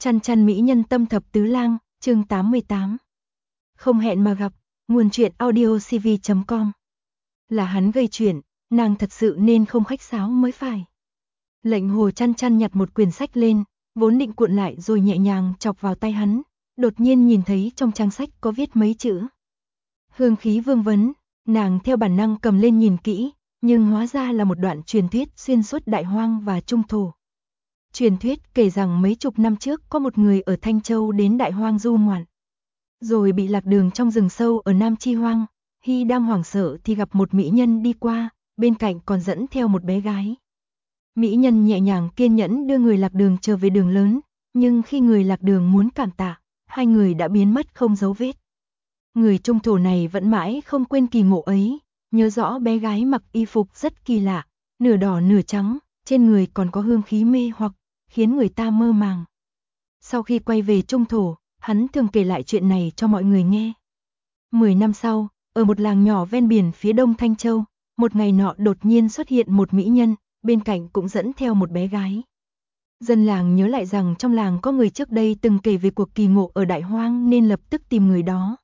Chăn chăn mỹ nhân tâm thập tứ lang, chương 88. Không hẹn mà gặp, nguồn truyện audiocv.com. Là hắn gây chuyện, nàng thật sự nên không khách sáo mới phải. Lệnh Hồ chăn chăn nhặt một quyển sách lên, vốn định cuộn lại rồi nhẹ nhàng chọc vào tay hắn, đột nhiên nhìn thấy trong trang sách có viết mấy chữ. Hương khí vương vấn, nàng theo bản năng cầm lên nhìn kỹ, nhưng hóa ra là một đoạn truyền thuyết xuyên suốt Đại Hoang và Trung Thổ. Truyền thuyết kể rằng mấy chục năm trước có một người ở Thanh Châu đến Đại Hoang du ngoạn. Rồi bị lạc đường trong rừng sâu ở Nam Chi Hoang, khi đang hoảng sợ thì gặp một mỹ nhân đi qua, bên cạnh còn dẫn theo một bé gái. Mỹ nhân nhẹ nhàng kiên nhẫn đưa người lạc đường trở về đường lớn, nhưng khi người lạc đường muốn cảm tạ, hai người đã biến mất không dấu vết. Người Trung Thổ này vẫn mãi không quên kỳ ngộ ấy, nhớ rõ bé gái mặc y phục rất kỳ lạ, nửa đỏ nửa trắng, trên người còn có hương khí mê hoặc, khiến người ta mơ màng. Sau khi quay về Trung Thổ, hắn thường kể lại chuyện này cho mọi người nghe. 10 năm sau, ở một làng nhỏ ven biển phía đông Thanh Châu, một ngày nọ đột nhiên xuất hiện một mỹ nhân, bên cạnh cũng dẫn theo một bé gái. Dân làng nhớ lại rằng trong làng có người trước đây từng kể về cuộc kỳ ngộ ở Đại Hoang nên lập tức tìm người đó.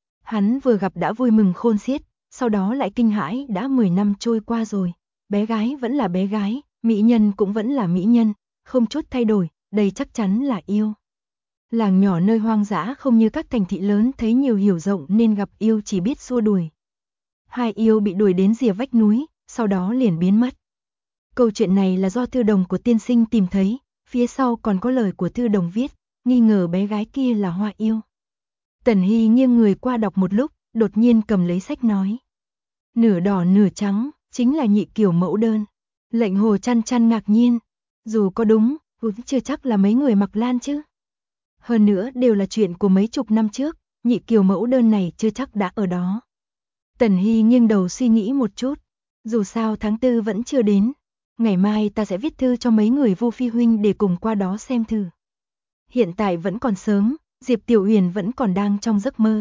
Hắn vừa gặp đã vui mừng khôn xiết, sau đó lại kinh hãi, đã 10 năm trôi qua rồi, bé gái vẫn là bé gái, mỹ nhân cũng vẫn là mỹ nhân, không chút thay đổi, đây chắc chắn là yêu. Làng nhỏ nơi hoang dã không như các thành thị lớn thấy nhiều hiểu rộng nên gặp yêu chỉ biết xua đuổi. Hai yêu bị đuổi đến rìa vách núi, sau đó liền biến mất. Câu chuyện này là do thư đồng của tiên sinh tìm thấy, phía sau còn có lời của thư đồng viết, nghi ngờ bé gái kia là hoa yêu. Tần Hy nghiêng người qua đọc một lúc, đột nhiên cầm lấy sách nói. Nửa đỏ nửa trắng, chính là nhị kiểu mẫu đơn. Lệnh Hồ chăn chăn ngạc nhiên, dù có đúng, cũng chưa chắc là mấy người mặc lan chứ. Hơn nữa đều là chuyện của mấy chục năm trước, nhị kiều mẫu đơn này chưa chắc đã ở đó. Tần Hy nghiêng đầu suy nghĩ một chút, dù sao tháng 4 vẫn chưa đến, ngày mai ta sẽ viết thư cho mấy người Vu Phi huynh để cùng qua đó xem thử. Hiện tại vẫn còn sớm, Diệp Tiểu Huyền vẫn còn đang trong giấc mơ.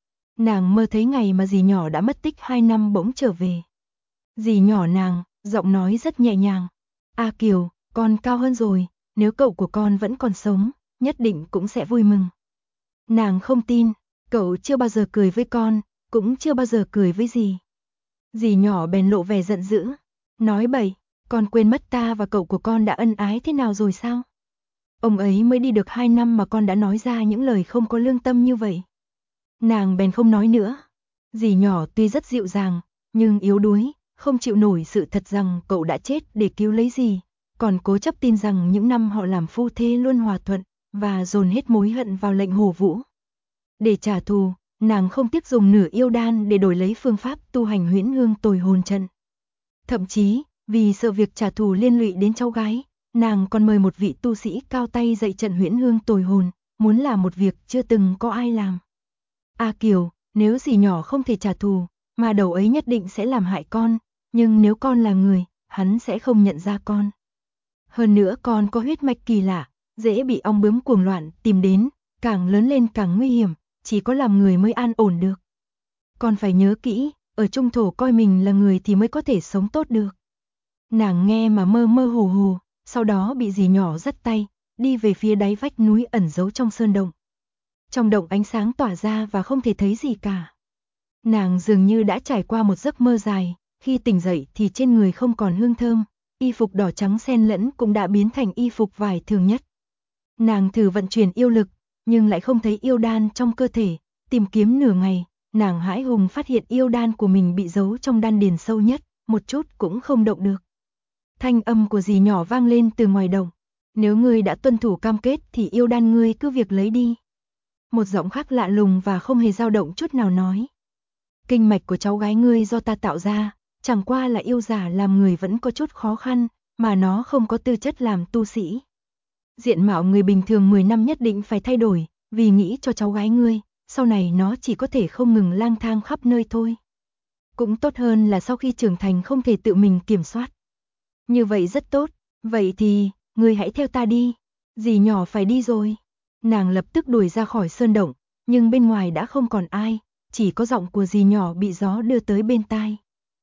Nàng mơ thấy ngày mà dì nhỏ đã mất tích 2 năm bỗng trở về. Dì nhỏ nàng, giọng nói rất nhẹ nhàng. A Kiều, con cao hơn rồi, nếu cậu của con vẫn còn sống, nhất định cũng sẽ vui mừng. Nàng không tin, cậu chưa bao giờ cười với con, cũng chưa bao giờ cười với dì. Dì nhỏ bèn lộ vẻ giận dữ, nói bậy, con quên mất ta và cậu của con đã ân ái thế nào rồi sao? Ông ấy mới đi được 2 năm mà con đã nói ra những lời không có lương tâm như vậy. Nàng bèn không nói nữa. Dì nhỏ tuy rất dịu dàng, nhưng yếu đuối, không chịu nổi sự thật rằng cậu đã chết để cứu lấy dì, còn cố chấp tin rằng những năm họ làm phu thê luôn hòa thuận, và dồn hết mối hận vào lệnh Hồ Vũ. Để trả thù, nàng không tiếc dùng nửa yêu đan để đổi lấy phương pháp tu hành huyễn hương tồi hồn trận. Thậm chí, vì sợ việc trả thù liên lụy đến cháu gái, nàng còn mời một vị tu sĩ cao tay dạy trận huyễn hương tồi hồn, muốn làm một việc chưa từng có ai làm. A Kiều, nếu dì nhỏ không thể trả thù, mà đầu ấy nhất định sẽ làm hại con, nhưng nếu con là người, hắn sẽ không nhận ra con. Hơn nữa con có huyết mạch kỳ lạ, dễ bị ong bướm cuồng loạn tìm đến, càng lớn lên càng nguy hiểm, chỉ có làm người mới an ổn được. Con phải nhớ kỹ, ở Trung Thổ coi mình là người thì mới có thể sống tốt được. Nàng nghe mà mơ mơ hồ hồ, sau đó bị dì nhỏ dắt tay, đi về phía đáy vách núi ẩn giấu trong sơn động. Trong động ánh sáng tỏa ra và không thể thấy gì cả. Nàng dường như đã trải qua một giấc mơ dài, khi tỉnh dậy thì trên người không còn hương thơm, y phục đỏ trắng xen lẫn cũng đã biến thành y phục vải thường nhất. Nàng thử vận chuyển yêu lực, nhưng lại không thấy yêu đan trong cơ thể, tìm kiếm nửa ngày, nàng hãi hùng phát hiện yêu đan của mình bị giấu trong đan điền sâu nhất, một chút cũng không động được. Thanh âm của dì nhỏ vang lên từ ngoài động, nếu ngươi đã tuân thủ cam kết thì yêu đan ngươi cứ việc lấy đi. Một giọng khác lạ lùng và không hề dao động chút nào nói. Kinh mạch của cháu gái ngươi do ta tạo ra, chẳng qua là yêu giả làm người vẫn có chút khó khăn, mà nó không có tư chất làm tu sĩ. Diện mạo người bình thường 10 năm nhất định phải thay đổi, vì nghĩ cho cháu gái ngươi, sau này nó chỉ có thể không ngừng lang thang khắp nơi thôi. Cũng tốt hơn là sau khi trưởng thành không thể tự mình kiểm soát. Như vậy rất tốt, vậy thì, ngươi hãy theo ta đi, dì nhỏ phải đi rồi. Nàng lập tức đuổi ra khỏi sơn động, nhưng bên ngoài đã không còn ai, chỉ có giọng của dì nhỏ bị gió đưa tới bên tai.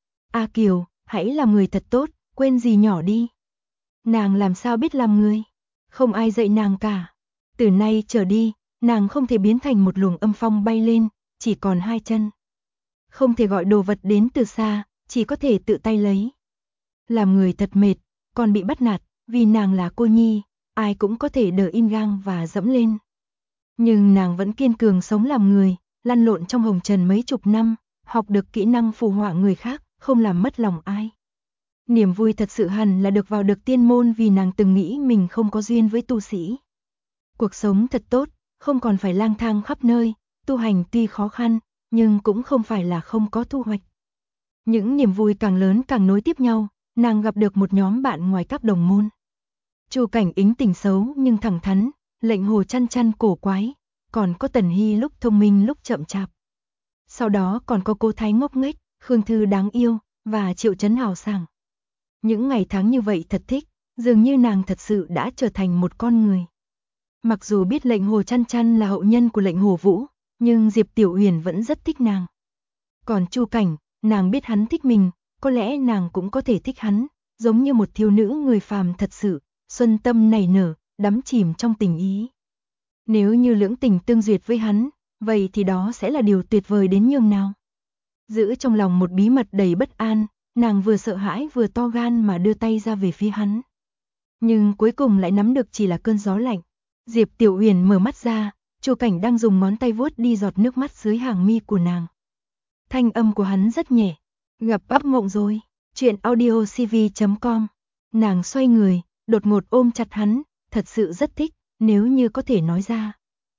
A Kiều, hãy làm người thật tốt, quên dì nhỏ đi. Nàng làm sao biết làm người, không ai dạy nàng cả. Từ nay trở đi, nàng không thể biến thành một luồng âm phong bay lên, chỉ còn hai chân. Không thể gọi đồ vật đến từ xa, chỉ có thể tự tay lấy. Làm người thật mệt, còn bị bắt nạt, vì nàng là cô nhi, ai cũng có thể đỡ in gang và dẫm lên. Nhưng nàng vẫn kiên cường sống làm người, lăn lộn trong hồng trần mấy chục năm, học được kỹ năng phù họa người khác, không làm mất lòng ai. Niềm vui thật sự hẳn là được vào được tiên môn vì nàng từng nghĩ mình không có duyên với tu sĩ. Cuộc sống thật tốt, không còn phải lang thang khắp nơi, tu hành tuy khó khăn, nhưng cũng không phải là không có thu hoạch. Những niềm vui càng lớn càng nối tiếp nhau, nàng gặp được một nhóm bạn ngoài các đồng môn. Chu Cảnh ính tình xấu nhưng thẳng thắn, Lệnh Hồ chăn chăn cổ quái, còn có Tần Hy lúc thông minh lúc chậm chạp. Sau đó còn có Cô Thái ngốc nghếch, Khương Thư đáng yêu, và Triệu Chấn hào sảng. Những ngày tháng như vậy thật thích, dường như nàng thật sự đã trở thành một con người. Mặc dù biết Lệnh Hồ chăn chăn là hậu nhân của Lệnh Hồ Vũ, nhưng Diệp Tiểu Uyển vẫn rất thích nàng. Còn Chu Cảnh, nàng biết hắn thích mình, có lẽ nàng cũng có thể thích hắn, giống như một thiếu nữ người phàm thật sự, xuân tâm nảy nở, đắm chìm trong tình ý. Nếu như lưỡng tình tương duyệt với hắn, vậy thì đó sẽ là điều tuyệt vời đến nhường nào. Giữ trong lòng một bí mật đầy bất an, nàng vừa sợ hãi vừa to gan mà đưa tay ra về phía hắn. Nhưng cuối cùng lại nắm được chỉ là cơn gió lạnh. Diệp Tiểu Uyển mở mắt ra, Chu Cảnh đang dùng ngón tay vuốt đi giọt nước mắt dưới hàng mi của nàng. Thanh âm của hắn rất nhẹ. Gặp ấp mộng rồi. Chuyện audiocv.com. Nàng xoay người, đột ngột ôm chặt hắn, thật sự rất thích, nếu như có thể nói ra.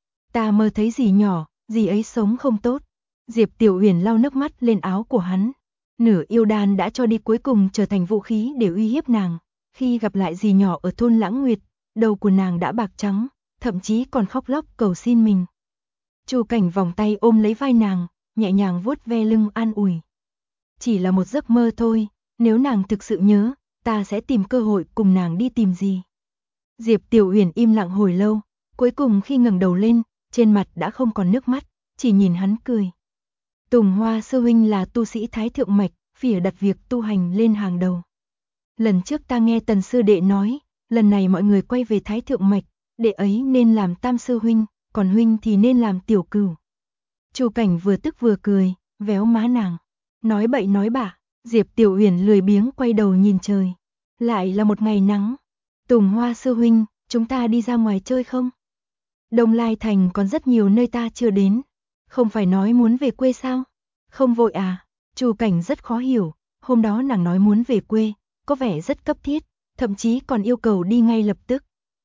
Ta mơ thấy dì nhỏ, dì ấy sống không tốt. Diệp Tiểu Uyển lau nước mắt lên áo của hắn. Nửa yêu đan đã cho đi cuối cùng trở thành vũ khí để uy hiếp nàng. Khi gặp lại dì nhỏ ở thôn Lãng Nguyệt, đầu của nàng đã bạc trắng, thậm chí còn khóc lóc cầu xin mình. Chu Cảnh vòng tay ôm lấy vai nàng, nhẹ nhàng vuốt ve lưng an ủi. Chỉ là một giấc mơ thôi, nếu nàng thực sự nhớ, ta sẽ tìm cơ hội cùng nàng đi tìm gì. Diệp Tiểu Uyển im lặng hồi lâu, cuối cùng khi ngẩng đầu lên, trên mặt đã không còn nước mắt, chỉ nhìn hắn cười. Tùng Hoa sư huynh là tu sĩ Thái Thượng Mạch, phỉa đặt việc tu hành lên hàng đầu. Lần trước ta nghe Tần sư đệ nói, lần này mọi người quay về Thái Thượng Mạch, đệ ấy nên làm tam sư huynh, còn huynh thì nên làm tiểu cửu. Chu Cảnh vừa tức vừa cười, véo má nàng. Nói bậy nói bạ, Diệp Tiểu Uyển lười biếng quay đầu nhìn trời. Lại là một ngày nắng. Tùng Hoa sư huynh, chúng ta đi ra ngoài chơi không? Đông Lai Thành còn rất nhiều nơi ta chưa đến. Không phải nói muốn về quê sao? Không vội à? Chu Cảnh rất khó hiểu. Hôm đó nàng nói muốn về quê, có vẻ rất cấp thiết, thậm chí còn yêu cầu đi ngay lập tức.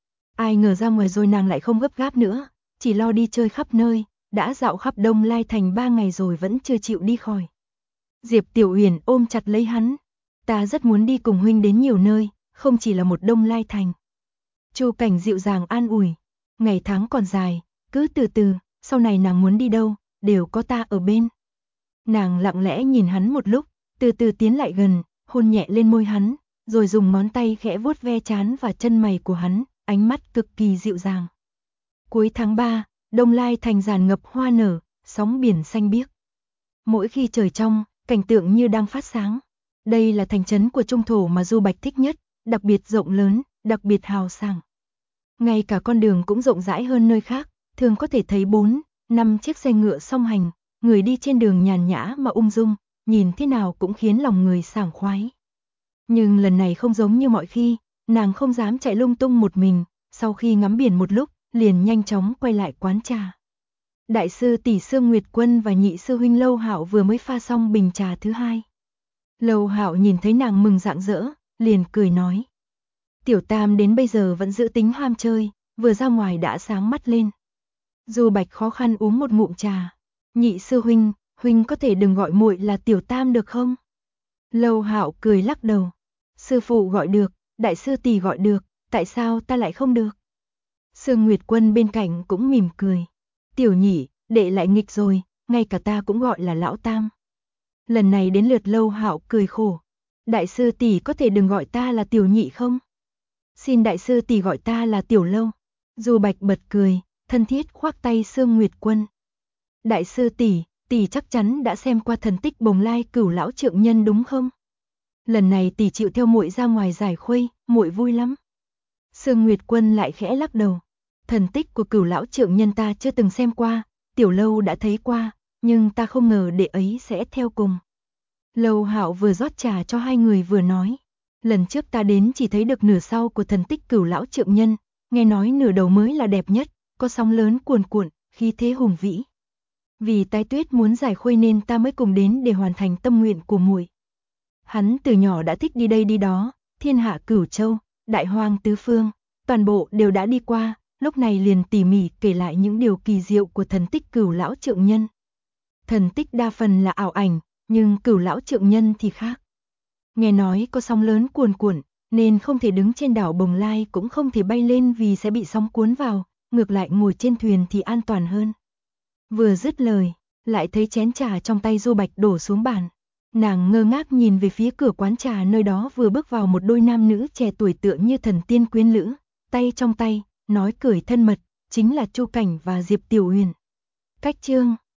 Ai ngờ ra ngoài rồi nàng lại không gấp gáp nữa, chỉ lo đi chơi khắp nơi, đã dạo khắp Đông Lai Thành 3 ngày rồi vẫn chưa chịu đi khỏi. Diệp Tiểu Uyển ôm chặt lấy hắn. Ta rất muốn đi cùng huynh đến nhiều nơi, không chỉ là một Đông Lai Thành. Chu Cảnh dịu dàng an ủi. Ngày tháng còn dài, cứ từ từ, sau này nàng muốn đi đâu, đều có ta ở bên. Nàng lặng lẽ nhìn hắn một lúc, từ từ tiến lại gần, hôn nhẹ lên môi hắn, rồi dùng ngón tay khẽ vuốt ve trán và chân mày của hắn, ánh mắt cực kỳ dịu dàng. Cuối tháng 3, Đông Lai Thành giàn ngập hoa nở, sóng biển xanh biếc. Mỗi khi trời trong, cảnh tượng như đang phát sáng. Đây là thành trấn của trung thổ mà Du Bạch thích nhất, đặc biệt rộng lớn, đặc biệt hào sảng. Ngay cả con đường cũng rộng rãi hơn nơi khác, thường có thể thấy 4, 5 chiếc xe ngựa song hành, người đi trên đường nhàn nhã mà ung dung, nhìn thế nào cũng khiến lòng người sảng khoái. Nhưng lần này không giống như mọi khi, nàng không dám chạy lung tung một mình, sau khi ngắm biển một lúc, liền nhanh chóng quay lại quán trà. Đại sư tỷ Sương Nguyệt Quân và nhị sư huynh Lâu Hạo vừa mới pha xong bình trà thứ hai. Lâu Hạo nhìn thấy nàng mừng rạng rỡ, liền cười nói. Tiểu Tam đến bây giờ vẫn giữ tính ham chơi, vừa ra ngoài đã sáng mắt lên. Du Bạch khó khăn uống một ngụm trà. Nhị sư huynh, huynh có thể đừng gọi muội là Tiểu Tam được không? Lâu Hạo cười lắc đầu. Sư phụ gọi được, đại sư tỷ gọi được, tại sao ta lại không được? Sương Nguyệt Quân bên cạnh cũng mỉm cười. Tiểu nhị, đệ lại nghịch rồi, ngay cả ta cũng gọi là lão Tam. Lần này đến lượt Lâu Hạo cười khổ. Đại sư tỷ có thể đừng gọi ta là tiểu nhị không? Xin đại sư tỷ gọi ta là tiểu Lâu. Du Bạch bật cười, thân thiết khoác tay Sương Nguyệt Quân. Đại sư tỷ chắc chắn đã xem qua thần tích Bồng Lai Cửu lão trượng nhân đúng không? Lần này tỷ chịu theo muội ra ngoài giải khuây, muội vui lắm. Sương Nguyệt Quân lại khẽ lắc đầu. Thần tích của Cửu lão trượng nhân ta chưa từng xem qua, Tiểu Lâu đã thấy qua, nhưng ta không ngờ đệ ấy sẽ theo cùng. Lâu Hạo vừa rót trà cho hai người vừa nói, lần trước ta đến chỉ thấy được nửa sau của thần tích Cửu lão trượng nhân, nghe nói nửa đầu mới là đẹp nhất, có sóng lớn cuồn cuộn, khí thế hùng vĩ. Vì Tái Tuyết muốn giải khuây nên ta mới cùng đến để hoàn thành tâm nguyện của muội. Hắn từ nhỏ đã thích đi đây đi đó, thiên hạ cửu châu, đại hoang tứ phương, toàn bộ đều đã đi qua, lúc này liền tỉ mỉ kể lại những điều kỳ diệu của thần tích Cửu lão trượng nhân. Thần tích đa phần là ảo ảnh, nhưng Cửu lão trượng nhân thì khác. Nghe nói có sóng lớn cuồn cuộn, nên không thể đứng trên đảo Bồng Lai cũng không thể bay lên vì sẽ bị sóng cuốn vào, ngược lại ngồi trên thuyền thì an toàn hơn. Vừa dứt lời, lại thấy chén trà trong tay Du Bạch đổ xuống bàn. Nàng ngơ ngác nhìn về phía cửa quán trà, nơi đó vừa bước vào một đôi nam nữ trẻ tuổi tựa như thần tiên quyến lữ, tay trong tay, nói cười thân mật, chính là Chu Cảnh và Diệp Tiểu Huyền. Cách chương